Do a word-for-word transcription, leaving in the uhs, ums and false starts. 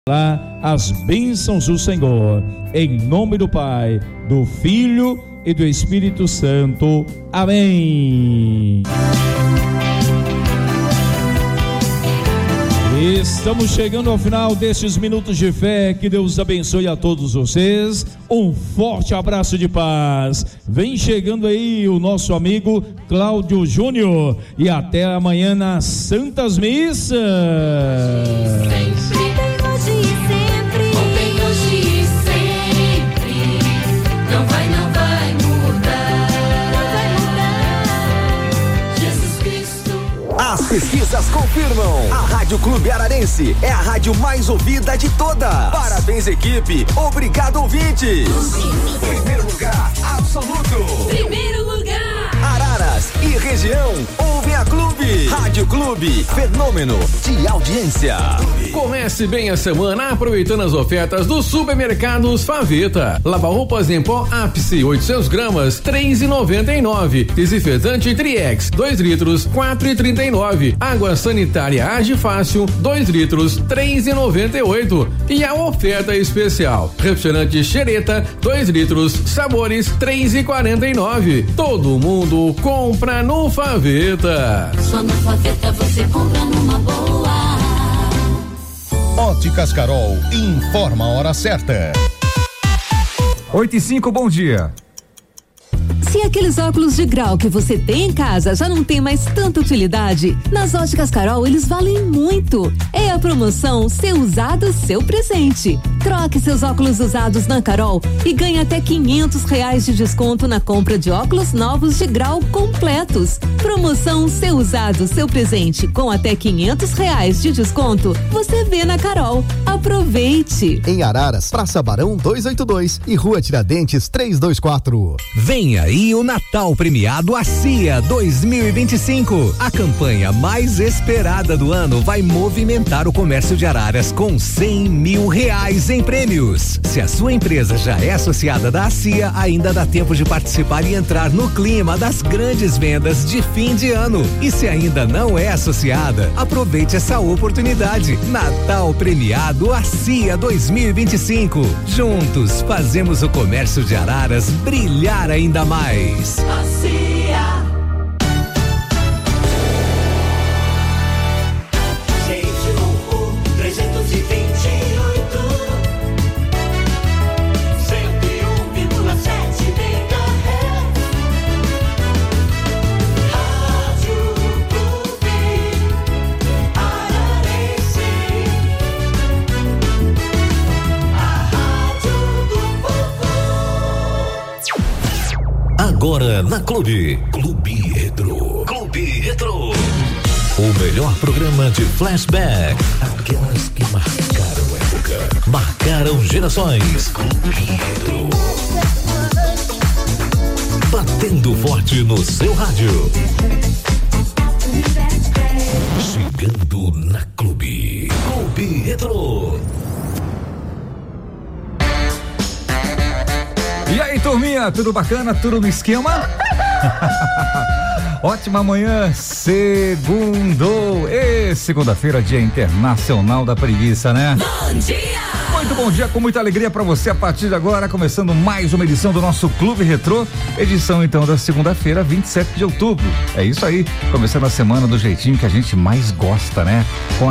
lá as bênçãos do Senhor, em nome do Pai, do Filho e do Espírito Santo. Amém. Estamos chegando ao final destes minutos de fé. Que Deus abençoe a todos vocês. Um forte abraço de paz. Vem chegando aí o nosso amigo Cláudio Júnior. E até amanhã nas Santas Missas. As pesquisas confirmam. A Rádio Clube Ararense é a rádio mais ouvida de todas. Parabéns, equipe. Obrigado, ouvintes. Primeiro lugar absoluto. Primeiro lugar. Araras e região ouvem a Clube. Rádio Clube, fenômeno de audiência. Comece bem a semana aproveitando as ofertas dos supermercados Faveta. Lava-roupas em pó Ápice, oitocentos gramas, três reais e noventa e nove. Desinfetante Triex, dois litros, quatro reais e trinta e nove. Água sanitária Age Fácil, dois litros, três reais e noventa e oito. E a oferta especial: refrigerante Xereta, dois litros, sabores, três reais e quarenta e nove. Todo mundo compra no Faveta. Só no Faveta você compra numa boa. Óticas Carol informa a hora certa. oito e cinco, bom dia. Se aqueles óculos de grau que você tem em casa já não tem mais tanta utilidade, nas Óticas Carol eles valem muito. É a promoção Seu Usado, Seu Presente. Troque seus óculos usados na Carol e ganhe até quinhentos reais de desconto na compra de óculos novos de grau completos. Promoção Seu Usado, Seu Presente, com até quinhentos reais de desconto. Você vê na Carol. Aproveite. Em Araras, Praça Barão duzentos e oitenta e dois e Rua Tiradentes trezentos e vinte e quatro. Vem aí o Natal premiado A C I A dois mil e vinte e cinco. A campanha mais esperada do ano vai movimentar o comércio de Araras com cem mil reais em prêmios. Se a sua empresa já é associada da A C I A, ainda dá tempo de participar e entrar no clima das grandes vendas de fim de ano. E se ainda não é associada, aproveite essa oportunidade. Natal premiado A C I A dois mil e vinte e cinco. Juntos fazemos o comércio de Araras brilhar ainda mais. A C I A. trezentos e vinte e oito, cento e um vírgula sete megahertz. Rádio Clube Ararense, a rádio do povo. Agora na Clube. Clube Retro. Clube Retro. O melhor programa de flashback. Aquelas que marcaram época. Marcaram gerações. Clube Retro. Batendo forte no seu rádio. Chegando na Clube. Clube Retro. E aí, turminha, tudo bacana? Tudo no esquema? Ótima manhã, segundo e segunda-feira, Dia Internacional da Preguiça, né? Bom dia! Muito bom dia, com muita alegria pra você a partir de agora, começando mais uma edição do nosso Clube Retrô, edição então da segunda-feira, vinte e sete de outubro. É isso aí, começando a semana do jeitinho que a gente mais gosta, né? Com